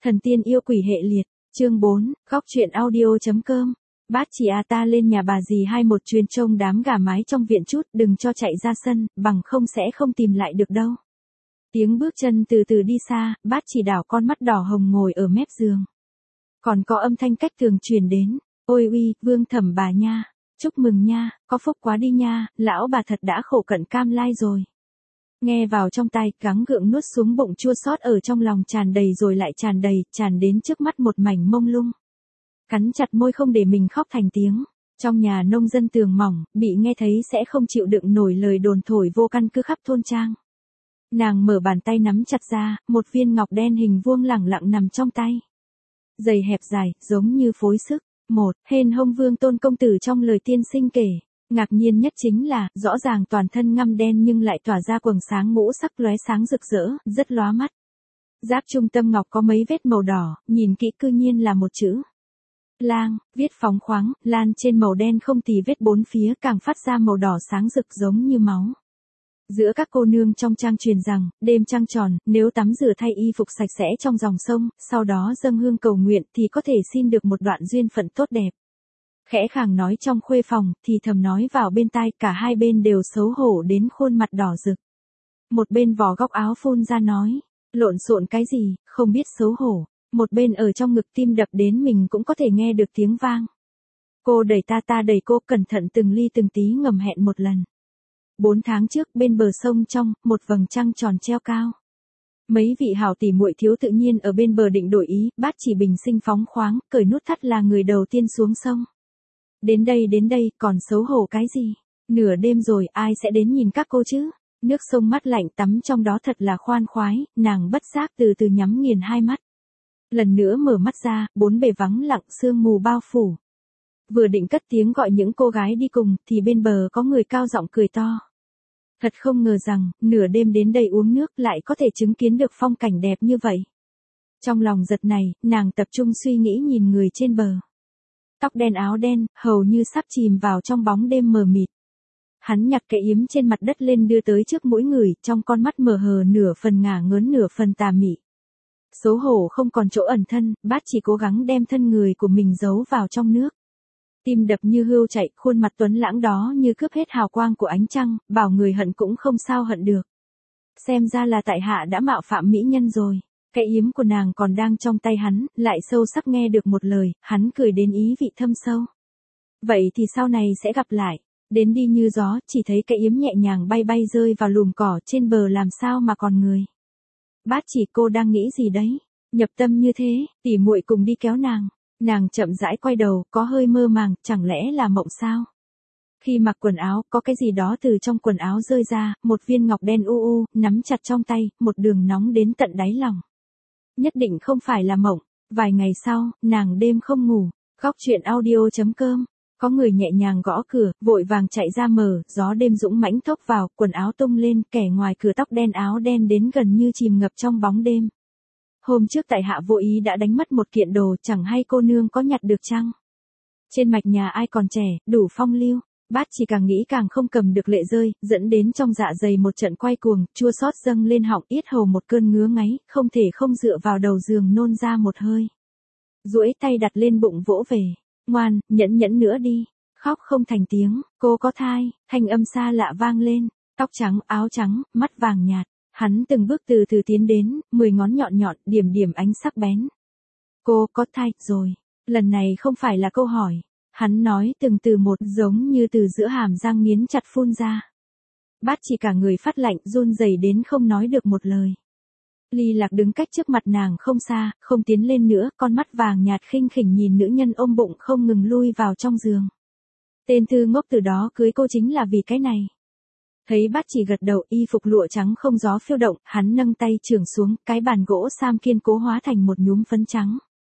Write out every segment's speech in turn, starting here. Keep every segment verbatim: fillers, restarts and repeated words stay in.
Thần tiên yêu quỷ hệ liệt, chương bốn, góc truyện audio.com. Bát chỉ à ta lên nhà bà dì hai một chuyến trông đám gà mái trong viện chút, đừng cho chạy ra sân, bằng không sẽ không tìm lại được đâu. Tiếng bước chân từ từ đi xa, bát chỉ đảo con mắt đỏ hồng ngồi ở mép giường. Còn có âm thanh cách tường truyền đến, ôi uy, vương thẩm bà nha, chúc mừng nha, có phúc quá đi nha, lão bà thật đã khổ cận cam lai rồi. Nghe vào trong tai, gắng gượng nuốt xuống bụng chua xót ở trong lòng tràn đầy rồi lại tràn đầy, tràn đến trước mắt một mảnh mông lung. Cắn chặt môi không để mình khóc thành tiếng. Trong nhà nông dân tường mỏng, bị nghe thấy sẽ không chịu đựng nổi lời đồn thổi vô căn cứ khắp thôn trang. Nàng mở bàn tay nắm chặt ra, một viên ngọc đen hình vuông lẳng lặng nằm trong tay. Dày hẹp dài, giống như phối sức. Một, hên hông vương tôn công tử trong lời tiên sinh kể. Ngạc nhiên nhất chính là, rõ ràng toàn thân ngăm đen nhưng lại tỏa ra quầng sáng ngũ sắc lóe sáng rực rỡ, rất lóa mắt. Giáp trung tâm ngọc có mấy vết màu đỏ, nhìn kỹ cư nhiên là một chữ. Lang, viết phóng khoáng, lan trên màu đen không tì vết bốn phía càng phát ra màu đỏ sáng rực giống như máu. Giữa các cô nương trong trang truyền rằng, đêm trăng tròn, nếu tắm rửa thay y phục sạch sẽ trong dòng sông, sau đó dâng hương cầu nguyện thì có thể xin được một đoạn duyên phận tốt đẹp. Khẽ khàng nói trong khuê phòng, thì thầm nói vào bên tai, cả hai bên đều xấu hổ đến khuôn mặt đỏ rực. Một bên vò góc áo phun ra nói, lộn xộn cái gì, không biết xấu hổ. Một bên ở trong ngực tim đập đến mình cũng có thể nghe được tiếng vang. Cô đẩy ta ta đẩy cô, cẩn thận từng ly từng tí ngầm hẹn một lần. Bốn tháng trước, bên bờ sông trong, một vầng trăng tròn treo cao. Mấy vị hảo tỷ muội thiếu tự nhiên ở bên bờ định đổi ý, bát chỉ bình sinh phóng khoáng, cởi nút thắt là người đầu tiên xuống sông. Đến đây đến đây, còn xấu hổ cái gì? Nửa đêm rồi, ai sẽ đến nhìn các cô chứ? Nước sông mát lạnh tắm trong đó thật là khoan khoái, nàng bất giác từ từ nhắm nghiền hai mắt. Lần nữa mở mắt ra, bốn bề vắng lặng sương mù bao phủ. Vừa định cất tiếng gọi những cô gái đi cùng, thì bên bờ có người cao giọng cười to. Thật không ngờ rằng, nửa đêm đến đây uống nước lại có thể chứng kiến được phong cảnh đẹp như vậy. Trong lòng giật này, nàng tập trung suy nghĩ nhìn người trên bờ. Tóc đen áo đen, hầu như sắp chìm vào trong bóng đêm mờ mịt. Hắn nhặt cái yếm trên mặt đất lên đưa tới trước mũi người, trong con mắt mờ hờ nửa phần ngả ngớn nửa phần tà mị. Xấu hổ không còn chỗ ẩn thân, bát chỉ cố gắng đem thân người của mình giấu vào trong nước. Tim đập như hươu chạy, khuôn mặt tuấn lãng đó như cướp hết hào quang của ánh trăng, bảo người hận cũng không sao hận được. Xem ra là tại hạ đã mạo phạm mỹ nhân rồi. Cái yếm của nàng còn đang trong tay hắn, lại sâu sắc nghe được một lời, hắn cười đến ý vị thâm sâu. Vậy thì sau này sẽ gặp lại. Đến đi như gió, chỉ thấy cái yếm nhẹ nhàng bay bay rơi vào lùm cỏ trên bờ làm sao mà còn người. Bát chỉ cô đang nghĩ gì đấy? Nhập tâm như thế, tỉ muội cùng đi kéo nàng. Nàng chậm rãi quay đầu, có hơi mơ màng, chẳng lẽ là mộng sao? Khi mặc quần áo, có cái gì đó từ trong quần áo rơi ra, một viên ngọc đen u u, nắm chặt trong tay, một đường nóng đến tận đáy lòng. Nhất định không phải là mộng. Vài ngày sau, nàng đêm không ngủ. Góc truyện audio.com. Có người nhẹ nhàng gõ cửa, vội vàng chạy ra mở, gió đêm dũng mãnh thốc vào, quần áo tung lên, kẻ ngoài cửa tóc đen áo đen đến gần như chìm ngập trong bóng đêm. Hôm trước tại hạ vô ý đã đánh mất một kiện đồ, chẳng hay cô nương có nhặt được chăng? Trên mạch nhà ai còn trẻ, đủ phong lưu. Bát chỉ càng nghĩ càng không cầm được lệ rơi, dẫn đến trong dạ dày một trận quay cuồng, chua xót dâng lên họng, yết hầu một cơn ngứa ngáy, không thể không dựa vào đầu giường nôn ra một hơi. Duỗi tay đặt lên bụng vỗ về. Ngoan, nhẫn nhẫn nữa đi. Khóc không thành tiếng, cô có thai, thanh âm xa lạ vang lên. Tóc trắng, áo trắng, mắt vàng nhạt. Hắn từng bước từ từ tiến đến, mười ngón nhọn nhọn, điểm điểm ánh sắc bén. Cô có thai rồi. Lần này không phải là câu hỏi. Hắn nói từng từ một, giống như từ giữa hàm răng nghiến chặt phun ra. Bát chỉ cả người phát lạnh, run rẩy đến không nói được một lời. Ly Lạc đứng cách trước mặt nàng không xa, không tiến lên nữa, con mắt vàng nhạt khinh khỉnh nhìn nữ nhân ôm bụng không ngừng lui vào trong giường. Tên thư ngốc từ đó cưới cô chính là vì cái này. Thấy bát chỉ gật đầu, y phục lụa trắng không gió phiêu động, hắn nâng tay chưởng xuống, cái bàn gỗ sam kiên cố hóa thành một nhúm phấn trắng.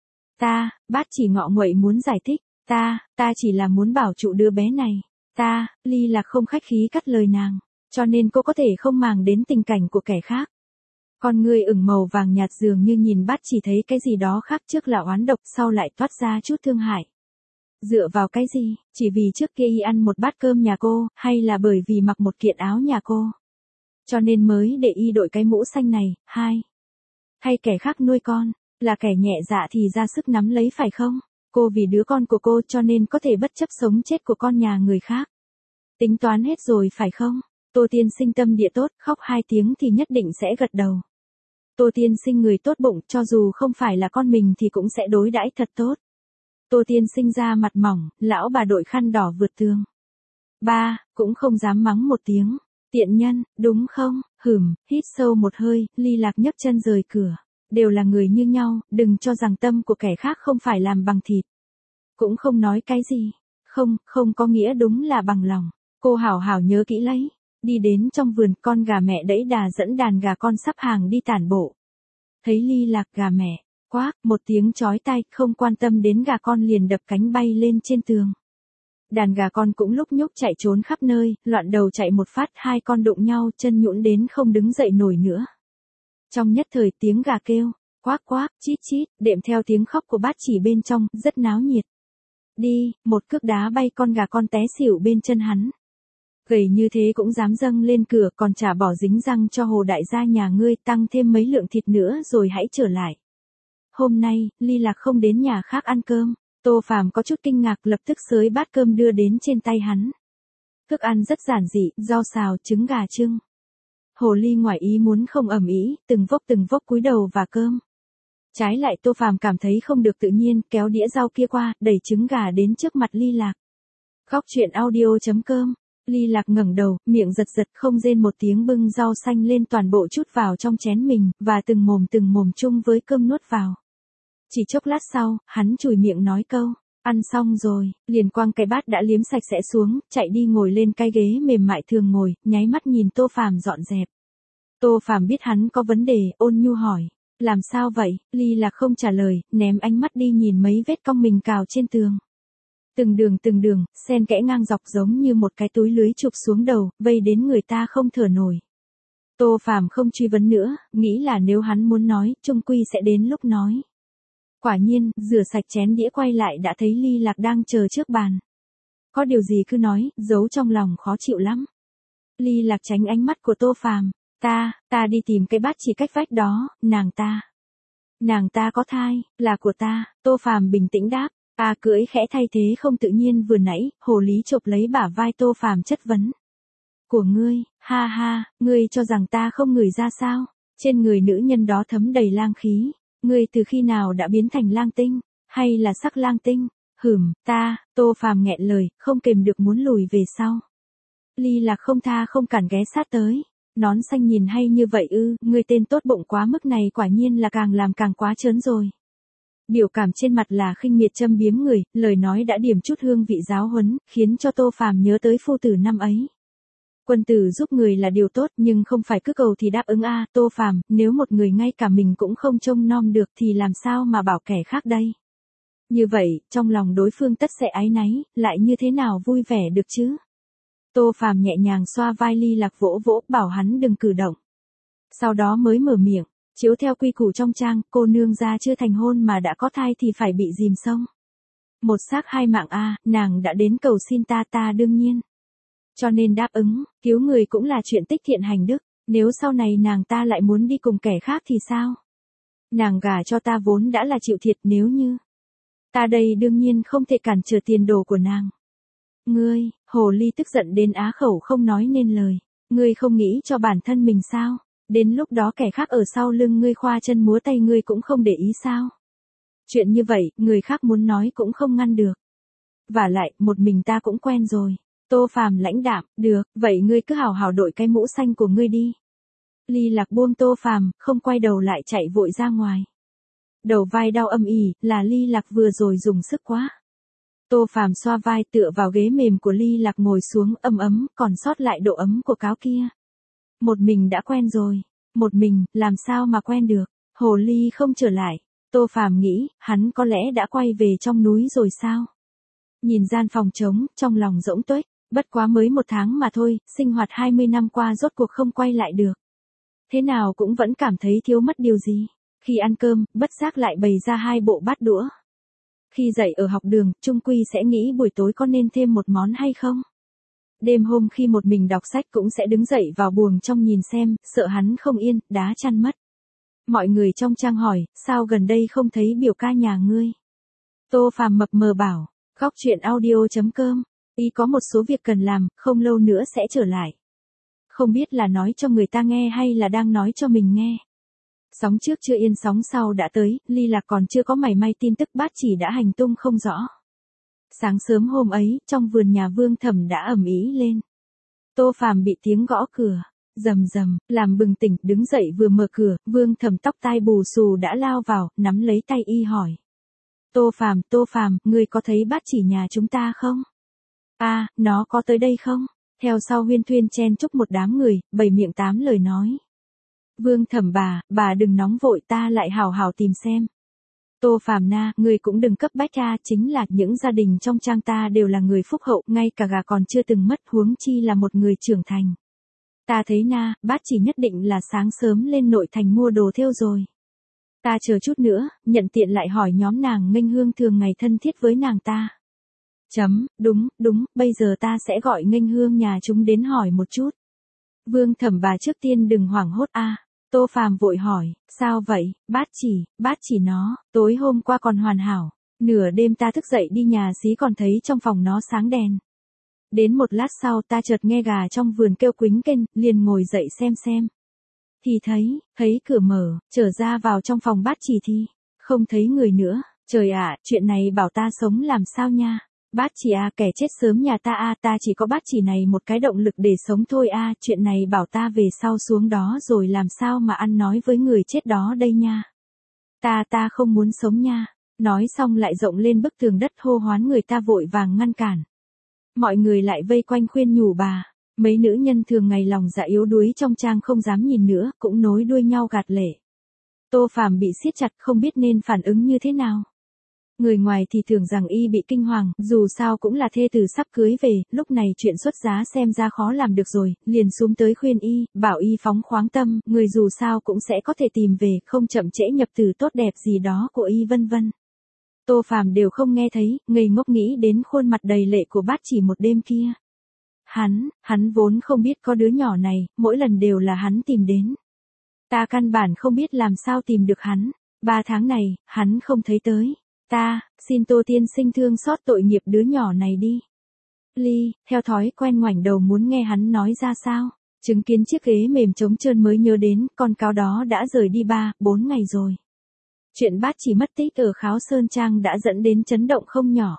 Ta, bát chỉ ngọ nguậy muốn giải thích, ta, ta chỉ là muốn bảo trụ đứa bé này. Ta, Ly Lạc không khách khí cắt lời nàng, cho nên cô có thể không màng đến tình cảnh của kẻ khác. Con ngươi ửng màu vàng nhạt dường như nhìn bát chỉ thấy cái gì đó khác, trước là oán độc, sau lại toát ra chút thương hại. Dựa vào cái gì, chỉ vì trước kia y ăn một bát cơm nhà cô, hay là bởi vì mặc một kiện áo nhà cô? Cho nên mới để y đội cái mũ xanh này, hai. Hay kẻ khác nuôi con, Là kẻ nhẹ dạ thì ra sức nắm lấy phải không? Cô vì đứa con của cô cho nên có thể bất chấp sống chết của con nhà người khác. Tính toán hết rồi phải không? Tô Tiên Sinh tâm địa tốt, khóc hai tiếng thì nhất định sẽ gật đầu. Tô Tiên Sinh người tốt bụng, cho dù không phải là con mình thì cũng sẽ đối đãi thật tốt. Tô Tiên Sinh ra mặt mỏng, lão bà đội khăn đỏ vượt tường. Ba, cũng không dám mắng một tiếng. Tiện nhân, đúng không? Hửm, hít sâu một hơi, Ly Lạc nhấc chân rời cửa. Đều là người như nhau, đừng cho rằng tâm của kẻ khác không phải làm bằng thịt. Cũng không nói cái gì. Không, không có nghĩa đúng là bằng lòng. Cô hảo hảo nhớ kỹ lấy. Đi đến trong vườn, con gà mẹ đẫy đà dẫn đàn gà con sắp hàng đi tản bộ. Thấy Ly Lạc gà mẹ, quát, một tiếng chói tai, không quan tâm đến gà con liền đập cánh bay lên trên tường. Đàn gà con cũng lúc nhúc chạy trốn khắp nơi, loạn đầu chạy một phát, hai con đụng nhau, chân nhũn đến không đứng dậy nổi nữa. Trong nhất thời tiếng gà kêu, quác quác, chít chít, đệm theo tiếng khóc của bát chỉ bên trong, rất náo nhiệt. Đi, một cước đá bay con gà con té xỉu bên chân hắn. Gầy như thế cũng dám dâng lên cửa, còn chả bỏ dính răng cho Hồ đại gia nhà ngươi, tăng thêm mấy lượng thịt nữa rồi hãy trở lại. Hôm nay, Ly Lạc không đến nhà khác ăn cơm. Tô Phàm có chút kinh ngạc, lập tức xới bát cơm đưa đến trên tay hắn. Thức ăn rất giản dị, rau xào, trứng gà trưng. Hồ Ly ngoài ý muốn không ầm ĩ, từng vốc từng vốc cúi đầu và cơm. Trái lại Tô Phàm cảm thấy không được tự nhiên, kéo đĩa rau kia qua, đẩy trứng gà đến trước mặt Ly Lạc. Góc truyện audio chấm com. Ly Lạc ngẩng đầu, miệng giật giật không rên một tiếng bưng rau xanh lên toàn bộ chút vào trong chén mình, và từng mồm từng mồm chung với cơm nuốt vào. Chỉ chốc lát sau, hắn chùi miệng nói câu, ăn xong rồi, liền quăng cái bát đã liếm sạch sẽ xuống, chạy đi ngồi lên cái ghế mềm mại thường ngồi, nháy mắt nhìn Tô Phàm dọn dẹp. Tô Phàm biết hắn có vấn đề, ôn nhu hỏi, làm sao vậy? Ly Lạc không trả lời, ném ánh mắt đi nhìn mấy vết cong mình cào trên tường. Từng đường từng đường, xen kẽ ngang dọc giống như một cái túi lưới chụp xuống đầu, vây đến người ta không thở nổi. Tô Phàm không truy vấn nữa, nghĩ là nếu hắn muốn nói, chung quy sẽ đến lúc nói. Quả nhiên, rửa sạch chén đĩa quay lại đã thấy Ly Lạc đang chờ trước bàn. Có điều gì cứ nói, giấu trong lòng khó chịu lắm. Ly Lạc tránh ánh mắt của Tô Phàm, ta, ta đi tìm cái bát chỉ cách vách đó, nàng ta. Nàng ta có thai, là của ta, Tô Phàm bình tĩnh đáp. Ta cưỡi khẽ thay thế không tự nhiên vừa nãy, Hồ Lý chộp lấy bả vai Tô Phàm chất vấn. Của ngươi, ha ha, ngươi cho rằng ta không ngửi ra sao? Trên người nữ nhân đó thấm đầy lang khí. Ngươi từ khi nào đã biến thành lang tinh, hay là sắc lang tinh? Hửm, ta, Tô Phàm nghẹn lời, không kềm được muốn lùi về sau. Ly Lạc không tha không cản ghé sát tới. Nón xanh nhìn hay như vậy ư, ngươi tên tốt bụng quá mức này quả nhiên là càng làm càng quá trớn rồi. Biểu cảm trên mặt là khinh miệt châm biếm người, lời nói đã điểm chút hương vị giáo huấn, khiến cho Tô Phàm nhớ tới phu tử năm ấy. Quân tử giúp người là điều tốt nhưng không phải cứ cầu thì đáp ứng a à, Tô Phàm, nếu một người ngay cả mình cũng không trông nom được thì làm sao mà bảo kẻ khác đây. Như vậy, trong lòng đối phương tất sẽ áy náy, lại như thế nào vui vẻ được chứ. Tô Phàm nhẹ nhàng xoa vai Ly Lạc vỗ vỗ, bảo hắn đừng cử động. Sau đó mới mở miệng. Chiếu theo quy củ trong trang, cô nương gia chưa thành hôn mà đã có thai thì phải bị dìm sông. Một xác hai mạng a, à, nàng đã đến cầu xin ta ta đương nhiên. Cho nên đáp ứng, cứu người cũng là chuyện tích thiện hành đức, nếu sau này nàng ta lại muốn đi cùng kẻ khác thì sao? Nàng gả cho ta vốn đã là chịu thiệt nếu như. Ta đây đương nhiên không thể cản trở tiền đồ của nàng. Ngươi, Hồ Ly tức giận đến á khẩu không nói nên lời, ngươi không nghĩ cho bản thân mình sao? Đến lúc đó kẻ khác ở sau lưng ngươi khoa chân múa tay ngươi cũng không để ý sao? Chuyện như vậy, người khác muốn nói cũng không ngăn được. Vả lại, một mình ta cũng quen rồi. Tô Phàm lãnh đạm, được, vậy ngươi cứ hào hào đội cái mũ xanh của ngươi đi. Ly Lạc buông Tô Phàm, không quay đầu lại chạy vội ra ngoài. Đầu vai đau âm ỉ, là Ly Lạc vừa rồi dùng sức quá. Tô Phàm xoa vai tựa vào ghế mềm của Ly Lạc ngồi xuống, ấm ấm, còn sót lại độ ấm của cáo kia. Một mình đã quen rồi, một mình, làm sao mà quen được, Hồ Ly không trở lại, Tô Phàm nghĩ, hắn có lẽ đã quay về trong núi rồi sao? Nhìn gian phòng trống, trong lòng rỗng tuếch, bất quá mới một tháng mà thôi, sinh hoạt hai mươi năm qua rốt cuộc không quay lại được. Thế nào cũng vẫn cảm thấy thiếu mất điều gì, khi ăn cơm, bất giác lại bày ra hai bộ bát đũa. Khi dậy ở học đường, chung quy sẽ nghĩ buổi tối có nên thêm một món hay không? Đêm hôm khi một mình đọc sách cũng sẽ đứng dậy vào buồng trong nhìn xem, sợ hắn không yên, đá chăn mất. Mọi người trong trang hỏi, sao gần đây không thấy biểu ca nhà ngươi? Tô Phàm mập mờ bảo, góc chuyện audio chấm com, y có một số việc cần làm, không lâu nữa sẽ trở lại. Không biết là nói cho người ta nghe hay là đang nói cho mình nghe. Sóng trước chưa yên sóng sau đã tới, ly lạc còn chưa có mảy may tin tức Bát Chỉ đã hành tung không rõ. Sáng sớm hôm ấy, trong vườn nhà Vương Thẩm đã ầm ĩ lên. Tô Phàm bị tiếng gõ cửa, rầm rầm, làm bừng tỉnh, đứng dậy vừa mở cửa, Vương Thẩm tóc tai bù xù đã lao vào, nắm lấy tay y hỏi. Tô Phàm, Tô Phàm, ngươi có thấy Bát Chỉ nhà chúng ta không? A, à, nó có tới đây không? Theo sau huyên thuyên chen chúc một đám người, bảy miệng tám lời nói. Vương Thẩm bà, bà đừng nóng vội, ta lại hào hào tìm xem. Tô Phàm na, ngươi cũng đừng cấp bách ra, chính là những gia đình trong trang ta đều là người phúc hậu, ngay cả gà còn chưa từng mất, huống chi là một người trưởng thành. Ta thấy na, Bát Chỉ nhất định là sáng sớm lên nội thành mua đồ thêu rồi. Ta chờ chút nữa, nhận tiện lại hỏi nhóm nàng Nghênh Hương thường ngày thân thiết với nàng ta. Chấm, đúng, đúng, bây giờ ta sẽ gọi Nghênh Hương nhà chúng đến hỏi một chút. Vương Thẩm bà trước tiên đừng hoảng hốt a. À. Tô Phàm vội hỏi, sao vậy, Bát Chỉ, Bát Chỉ nó, tối hôm qua còn hoàn hảo, nửa đêm ta thức dậy đi nhà xí còn thấy trong phòng nó sáng đèn. Đến một lát sau ta chợt nghe gà trong vườn kêu quính kênh, liền ngồi dậy xem xem. Thì thấy, thấy cửa mở, trở ra vào trong phòng Bát Chỉ thì, không thấy người nữa, trời ạ, à, chuyện này bảo ta sống làm sao nha. Bát Chỉ a, à, kẻ chết sớm nhà ta a, à, ta chỉ có Bát Chỉ này một cái động lực để sống thôi a, à, chuyện này bảo ta về sau xuống đó rồi làm sao mà ăn nói với người chết đó đây nha. Ta ta không muốn sống nha. Nói xong lại rộng lên bức tường đất hô hoán người ta vội vàng ngăn cản. Mọi người lại vây quanh khuyên nhủ bà, mấy nữ nhân thường ngày lòng dạ yếu đuối trong trang không dám nhìn nữa, cũng nối đuôi nhau gạt lệ. Tô Phàm bị siết chặt không biết nên phản ứng như thế nào. Người ngoài thì tưởng rằng y bị kinh hoàng, dù sao cũng là thê tử sắp cưới về, lúc này chuyện xuất giá xem ra khó làm được rồi, liền xuống tới khuyên y, bảo y phóng khoáng tâm, người dù sao cũng sẽ có thể tìm về, không chậm trễ nhập tử tốt đẹp gì đó của y vân vân. Tô Phàm đều không nghe thấy, ngây ngốc nghĩ đến khuôn mặt đầy lệ của Bát Chỉ một đêm kia. Hắn, hắn vốn không biết có đứa nhỏ này, mỗi lần đều là hắn tìm đến. Ta căn bản không biết làm sao tìm được hắn, ba tháng này, hắn không thấy tới. Ta, xin Tô tiên sinh thương xót tội nghiệp đứa nhỏ này đi. Ly, theo thói quen ngoảnh đầu muốn nghe hắn nói ra sao, chứng kiến chiếc ghế mềm trống trơn mới nhớ đến, con cáo đó đã rời đi ba, bốn ngày rồi. Chuyện Bát Chỉ mất tích ở Kháo Sơn Trang đã dẫn đến chấn động không nhỏ.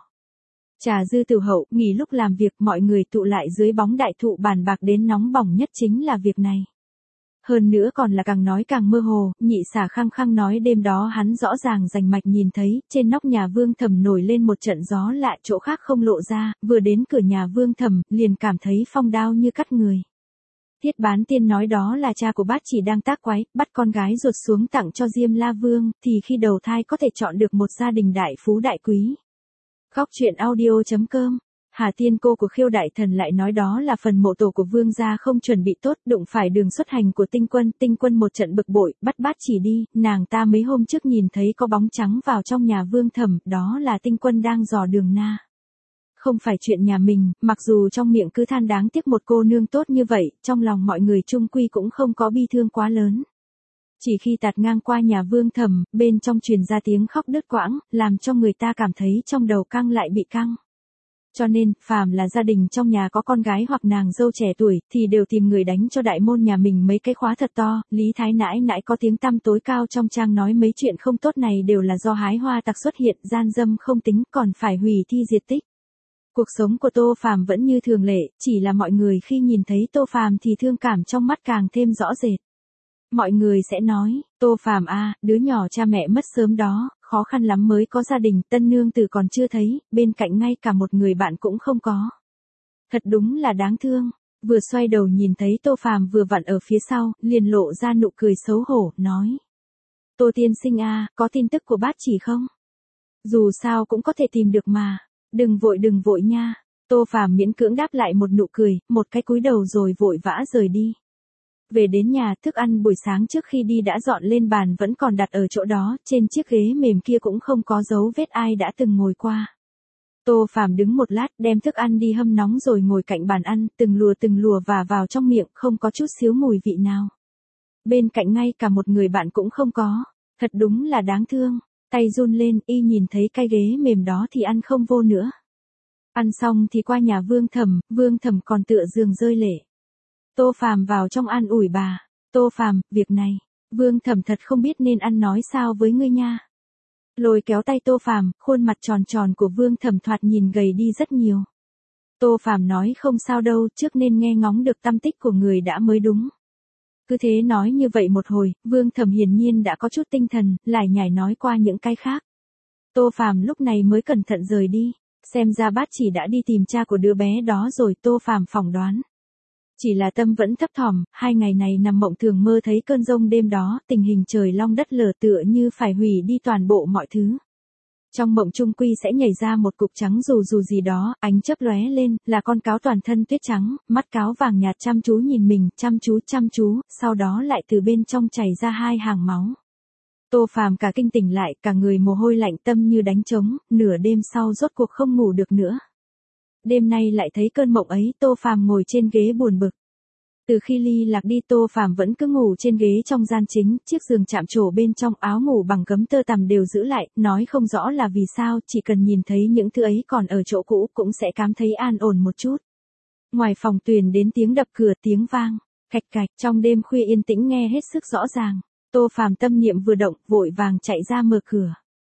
Trà dư tử hậu, nghỉ lúc làm việc mọi người tụ lại dưới bóng đại thụ bàn bạc đến nóng bỏng nhất chính là việc này. Hơn nữa còn là càng nói càng mơ hồ, nhị xả khăng khăng nói đêm đó hắn rõ ràng rành mạch nhìn thấy, trên nóc nhà Vương Thẩm nổi lên một trận gió lạ chỗ khác không lộ ra, vừa đến cửa nhà Vương Thẩm, liền cảm thấy phong đao như cắt người. Tiết Bán Tiên nói đó là cha của Bát Chỉ đang tác quái, bắt con gái ruột xuống tặng cho Diêm La Vương, thì khi đầu thai có thể chọn được một gia đình đại phú đại quý. Góc chuyện audio chấm com. Hà Tiên cô của Khiêu Đại Thần lại nói đó là phần mộ tổ của Vương gia không chuẩn bị tốt, đụng phải đường xuất hành của Tinh Quân, Tinh Quân một trận bực bội, bắt Bát Chỉ đi, nàng ta mấy hôm trước nhìn thấy có bóng trắng vào trong nhà Vương Thẩm, đó là Tinh Quân đang dò đường na. Không phải chuyện nhà mình, mặc dù trong miệng cứ than đáng tiếc một cô nương tốt như vậy, trong lòng mọi người chung quy cũng không có bi thương quá lớn. Chỉ khi tạt ngang qua nhà Vương Thẩm, bên trong truyền ra tiếng khóc đứt quãng, làm cho người ta cảm thấy trong đầu căng lại bị căng. Cho nên, phàm là gia đình trong nhà có con gái hoặc nàng dâu trẻ tuổi, thì đều tìm người đánh cho đại môn nhà mình mấy cái khóa thật to. Lý Thái nãi nãi có tiếng tăm tối cao trong trang nói mấy chuyện không tốt này đều là do hái hoa tặc xuất hiện, gian dâm không tính, còn phải hủy thi diệt tích. Cuộc sống của Tô Phàm vẫn như thường lệ, chỉ là mọi người khi nhìn thấy Tô Phàm thì thương cảm trong mắt càng thêm rõ rệt. Mọi người sẽ nói, Tô Phàm a, đứa nhỏ cha mẹ mất sớm đó, khó khăn lắm mới có gia đình, tân nương tử còn chưa thấy, bên cạnh ngay cả một người bạn cũng không có. Thật đúng là đáng thương. Vừa xoay đầu nhìn thấy Tô Phàm vừa vặn ở phía sau, liền lộ ra nụ cười xấu hổ, nói. Tô tiên sinh a, có tin tức của Bát Chỉ không? Dù sao cũng có thể tìm được mà. Đừng vội đừng vội nha. Tô Phàm miễn cưỡng đáp lại một nụ cười, một cái cúi đầu rồi vội vã rời đi. Về đến nhà, thức ăn buổi sáng trước khi đi đã dọn lên bàn vẫn còn đặt ở chỗ đó, trên chiếc ghế mềm kia cũng không có dấu vết ai đã từng ngồi qua. Tô Phàm đứng một lát, đem thức ăn đi hâm nóng rồi ngồi cạnh bàn ăn, từng lùa từng lùa và vào trong miệng, không có chút xíu mùi vị nào. bên cạnh ngay cả một người bạn cũng không có. Thật đúng là đáng thương. Tay run lên, y nhìn thấy cái ghế mềm đó thì ăn không vô nữa. Ăn xong thì qua nhà Vương Thẩm, Vương Thẩm còn tựa giường rơi lệ. Tô Phàm vào trong an ủi bà. Tô Phàm, việc này, Vương Thẩm thật không biết nên ăn nói sao với ngươi nha. Lôi kéo tay Tô Phàm, khuôn mặt tròn tròn của Vương Thẩm thoạt nhìn gầy đi rất nhiều. Tô Phàm nói không sao đâu, trước nên nghe ngóng được tâm tích của người đã mới đúng. Cứ thế nói như vậy một hồi, Vương Thẩm hiển nhiên đã có chút tinh thần, lải nhải nói qua những cái khác. Tô Phàm lúc này mới cẩn thận rời đi, xem ra bát chỉ đã đi tìm cha của đứa bé đó rồi. Tô Phàm phỏng đoán. Chỉ là tâm vẫn thấp thỏm, hai ngày này nằm mộng thường mơ thấy cơn giông đêm đó, tình hình trời long đất lở tựa như phải hủy đi toàn bộ mọi thứ. Trong mộng trung quy sẽ nhảy ra một cục trắng dù dù gì đó, ánh chớp lóe lên, là con cáo toàn thân tuyết trắng, mắt cáo vàng nhạt chăm chú nhìn mình, chăm chú chăm chú, sau đó lại từ bên trong chảy ra hai hàng máu. Tô Phàm cả kinh tỉnh lại, cả người mồ hôi lạnh, tâm như đánh trống, nửa đêm sau rốt cuộc không ngủ được nữa. Đêm nay lại thấy cơn mộng ấy, Tô Phàm ngồi trên ghế buồn bực. Từ khi Ly Lạc đi, Tô Phàm vẫn cứ ngủ trên ghế trong gian chính, chiếc giường chạm trổ bên trong, áo ngủ bằng gấm tơ tằm đều giữ lại, nói không rõ là vì sao, chỉ cần nhìn thấy những thứ ấy còn ở chỗ cũ cũng sẽ cảm thấy an ổn một chút. Ngoài phòng truyền đến tiếng đập cửa, tiếng vang, cạch cạch, trong đêm khuya yên tĩnh nghe hết sức rõ ràng. Tô Phàm tâm niệm vừa động, vội vàng chạy ra mở cửa.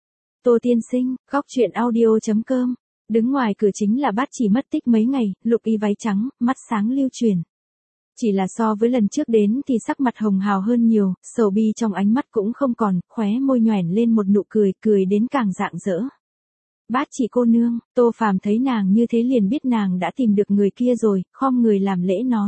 Tô tiên sinh, góc truyện audio chấm com. Đứng ngoài cửa chính là Bát Chỉ mất tích mấy ngày, lục y váy trắng, mắt sáng lưu truyền. Chỉ là so với lần trước đến thì sắc mặt hồng hào hơn nhiều, sầu bi trong ánh mắt cũng không còn, khóe môi nhoẻn lên một nụ cười, cười đến càng rạng rỡ. Bát Chỉ cô nương, Tô Phàm thấy nàng như thế liền biết nàng đã tìm được người kia rồi, khom người làm lễ nói.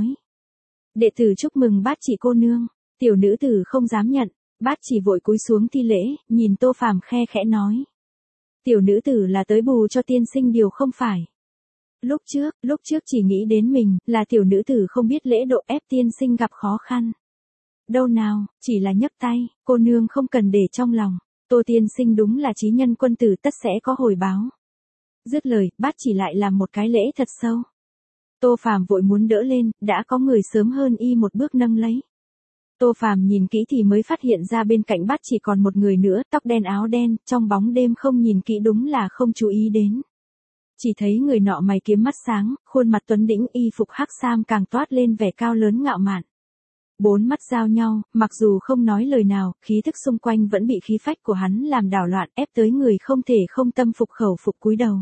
Đệ tử chúc mừng Bát Chỉ cô nương. Tiểu nữ tử không dám nhận, Bát Chỉ vội cúi xuống thi lễ, nhìn Tô Phàm khe khẽ nói. Tiểu nữ tử là tới bù cho tiên sinh điều không phải. Lúc trước, lúc trước chỉ nghĩ đến mình, là tiểu nữ tử không biết lễ độ, ép tiên sinh gặp khó khăn. Đâu nào, chỉ là nhấc tay, cô nương không cần để trong lòng. Tô tiên sinh đúng là chí nhân quân tử, tất sẽ có hồi báo. Dứt lời, Bát Chỉ lại làm một cái lễ thật sâu. Tô Phàm vội muốn đỡ lên, đã có người sớm hơn y một bước nâng lấy. Tô Phàm nhìn kỹ thì mới phát hiện ra bên cạnh Bát Chỉ còn một người nữa, tóc đen áo đen, trong bóng đêm không nhìn kỹ đúng là không chú ý đến. Chỉ thấy người nọ mày kiếm mắt sáng, khuôn mặt tuấn đĩnh, y phục hắc sam càng toát lên vẻ cao lớn ngạo mạn. Bốn mắt giao nhau, mặc dù không nói lời nào, khí thức xung quanh vẫn bị khí phách của hắn làm đảo loạn, ép tới người không thể không tâm phục khẩu phục cúi đầu.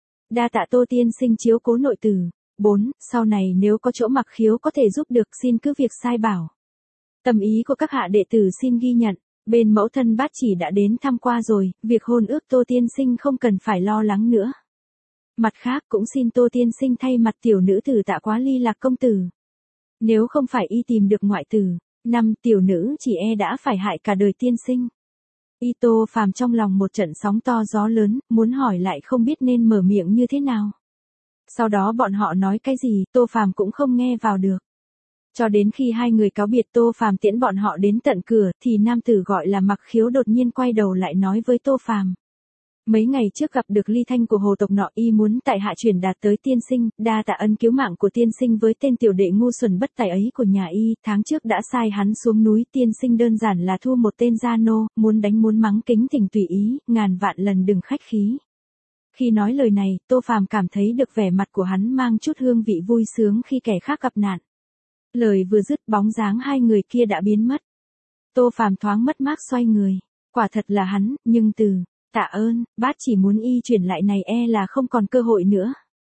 Đa tạ Tô tiên sinh chiếu cố nội tử. Bốn, sau này nếu có chỗ mặc khiếu có thể giúp được xin cứ việc sai bảo. Tâm ý của các hạ đệ tử xin ghi nhận, bên mẫu thân Bát Chỉ đã đến thăm qua rồi, việc hôn ước Tô tiên sinh không cần phải lo lắng nữa. Mặt khác cũng xin Tô tiên sinh thay mặt tiểu nữ tử tạ quá Ly Lạc công tử. Nếu không phải y tìm được ngoại tử, năm tiểu nữ chỉ e đã phải hại cả đời tiên sinh. Y Tô Phàm trong lòng một trận sóng to gió lớn, muốn hỏi lại không biết nên mở miệng như thế nào. Sau đó bọn họ nói cái gì, Tô Phàm cũng không nghe vào được. Cho đến khi hai người cáo biệt, Tô Phàm tiễn bọn họ đến tận cửa, thì nam tử gọi là Mặc Khiếu đột nhiên quay đầu lại nói với Tô Phàm. Mấy ngày trước gặp được ly thanh của hồ tộc nọ, y muốn tại hạ truyền đạt tới tiên sinh, đa tạ ân cứu mạng của tiên sinh với tên tiểu đệ ngu xuẩn bất tài ấy của nhà y, tháng trước đã sai hắn xuống núi, tiên sinh đơn giản là thu một tên gia nô, muốn đánh muốn mắng kính thỉnh tùy ý, ngàn vạn lần đừng khách khí. Khi nói lời này, Tô Phàm cảm thấy được vẻ mặt của hắn mang chút hương vị vui sướng khi kẻ khác gặp nạn. Lời vừa dứt, bóng dáng hai người kia đã biến mất. Tô Phàm thoáng mất mát xoay người, quả thật là hắn, nhưng từ tạ ơn, Bát Chỉ muốn y chuyển lại này e là không còn cơ hội nữa.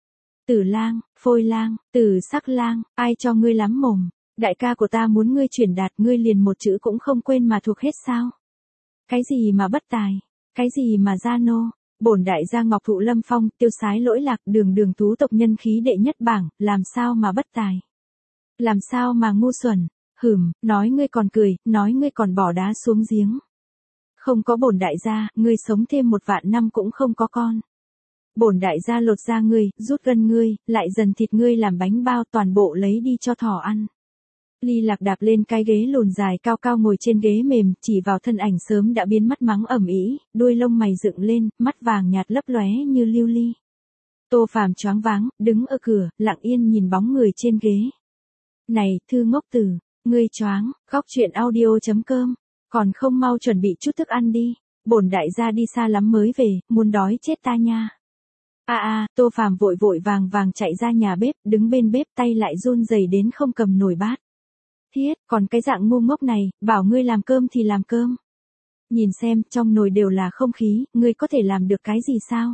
Tử lang, Phôi lang, Tử Sắc lang, ai cho ngươi lắm mồm, đại ca của ta muốn ngươi chuyển đạt, ngươi liền một chữ cũng không quên mà thuộc hết sao? Cái gì mà bất tài, cái gì mà gia nô, bổn đại gia Ngọc Thụ Lâm Phong, tiêu sái lỗi lạc, đường đường tú tộc nhân khí đệ nhất bảng, làm sao mà bất tài? Làm sao mà ngu xuẩn? Hửm, nói ngươi còn cười, nói ngươi còn bỏ đá xuống giếng. Không có bổn đại gia, ngươi sống thêm một vạn năm cũng không có con. Bổn đại gia lột da ngươi, rút gân ngươi, lại dần thịt ngươi làm bánh bao, toàn bộ lấy đi cho thỏ ăn. Ly Lạc đạp lên cái ghế lùn dài cao cao ngồi trên ghế mềm, chỉ vào thân ảnh sớm đã biến mất mắng ầm ĩ, đuôi lông mày dựng lên, mắt vàng nhạt lấp lóe như lưu ly. Tô Phàm choáng váng, đứng ở cửa, lặng yên nhìn bóng người trên ghế. Này, thư ngốc tử, Ngươi choáng, góc truyện audio chấm com, còn không mau chuẩn bị chút thức ăn đi, bổn đại gia đi xa lắm mới về, muốn đói chết ta nha. A a, Tô Phàm vội vội vàng vàng chạy ra nhà bếp, đứng bên bếp tay lại run rẩy đến không cầm nổi bát. Thiết, còn cái dạng ngu ngốc này, bảo ngươi làm cơm thì làm cơm. Nhìn xem, trong nồi đều là không khí, ngươi có thể làm được cái gì sao?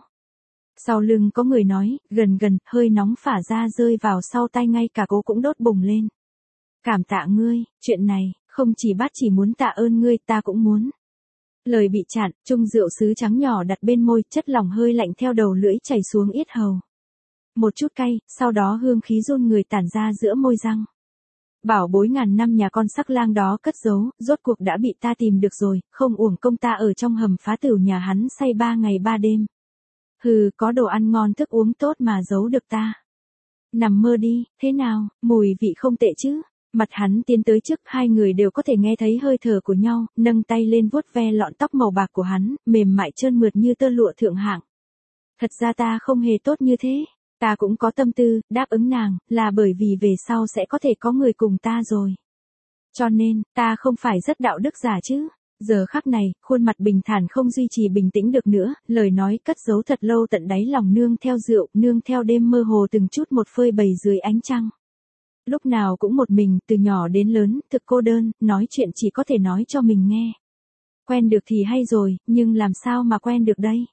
Sau lưng có người nói, gần gần, hơi nóng phả ra rơi vào sau tay ngay cả cố cũng đốt bùng lên. Cảm tạ ngươi, chuyện này, không chỉ bát chỉ muốn tạ ơn ngươi, ta cũng muốn. Lời bị chặn, chung rượu sứ trắng nhỏ đặt bên môi, chất lỏng hơi lạnh theo đầu lưỡi chảy xuống yết hầu. Một chút cay, sau đó hương khí run người tản ra giữa môi răng. Bảo bối ngàn năm nhà con sắc lang đó cất giấu, rốt cuộc đã bị ta tìm được rồi, không uổng công ta ở trong hầm phá tửu nhà hắn say ba ngày ba đêm. Hừ, có đồ ăn ngon thức uống tốt mà giấu được ta. Nằm mơ đi, thế nào, mùi vị không tệ chứ? Mặt hắn tiến tới trước, hai người đều có thể nghe thấy hơi thở của nhau, nâng tay lên vuốt ve lọn tóc màu bạc của hắn, mềm mại trơn mượt như tơ lụa thượng hạng. Thật ra ta không hề tốt như thế, ta cũng có tâm tư, đáp ứng nàng, là bởi vì về sau sẽ có thể có người cùng ta rồi. Cho nên, ta không phải rất đạo đức giả chứ. Giờ khắc này, khuôn mặt bình thản không duy trì bình tĩnh được nữa, lời nói cất giấu thật lâu tận đáy lòng nương theo rượu, nương theo đêm mơ hồ từng chút một phơi bày dưới ánh trăng. Lúc nào cũng một mình, từ nhỏ đến lớn, thực cô đơn, nói chuyện chỉ có thể nói cho mình nghe. Quen được thì hay rồi, nhưng làm sao mà quen được đây?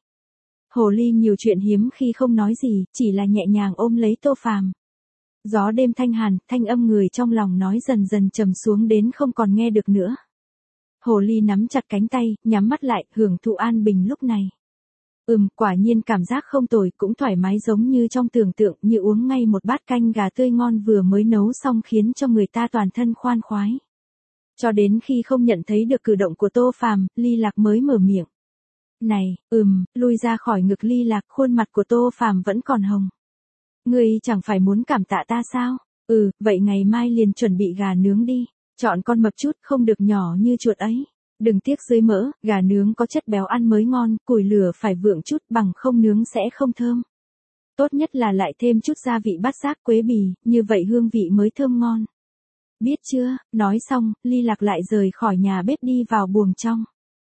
Hồ ly nhiều chuyện hiếm khi không nói gì, chỉ là nhẹ nhàng ôm lấy Tô Phàm. Gió đêm thanh hàn, thanh âm người trong lòng nói dần dần trầm xuống đến không còn nghe được nữa. Hồ ly nắm chặt cánh tay, nhắm mắt lại, hưởng thụ an bình lúc này. Ừm, quả nhiên cảm giác không tồi, cũng thoải mái giống như trong tưởng tượng, như uống ngay một bát canh gà tươi ngon vừa mới nấu xong khiến cho người ta toàn thân khoan khoái. Cho đến khi không nhận thấy được cử động của Tô Phàm, Ly Lạc mới mở miệng. Này, ừm, lui ra khỏi ngực Ly Lạc, khuôn mặt của Tô Phàm vẫn còn hồng. Ngươi chẳng phải muốn cảm tạ ta sao? Ừ, vậy ngày mai liền chuẩn bị gà nướng đi. Chọn con mập chút, không được nhỏ như chuột ấy. Đừng tiếc dưới mỡ, gà nướng có chất béo ăn mới ngon, củi lửa phải vượng chút, bằng không nướng sẽ không thơm. Tốt nhất là lại thêm chút gia vị bát giác quế bì, như vậy hương vị mới thơm ngon. Biết chưa? Nói xong, Ly Lạc lại rời khỏi nhà bếp đi vào buồng trong.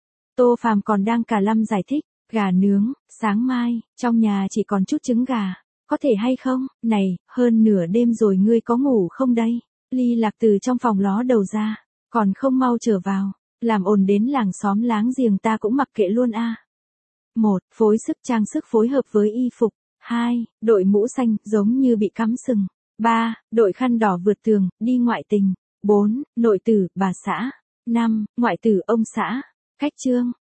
Tô Phàm còn đang cả lâm giải thích, gà nướng, sáng mai, trong nhà chỉ còn chút trứng gà, có thể hay không? Này, hơn nửa đêm rồi ngươi có ngủ không đây? Ly Lạc từ trong phòng ló đầu ra, còn không mau trở vào, làm ồn đến làng xóm láng giềng ta cũng mặc kệ luôn a. Một, phối sức trang sức phối hợp với y phục. Hai, đội mũ xanh, giống như bị cắm sừng. Ba, đội khăn đỏ vượt tường, đi ngoại tình. Bốn, nội tử, bà xã. Năm, ngoại tử ông xã. Cách chương.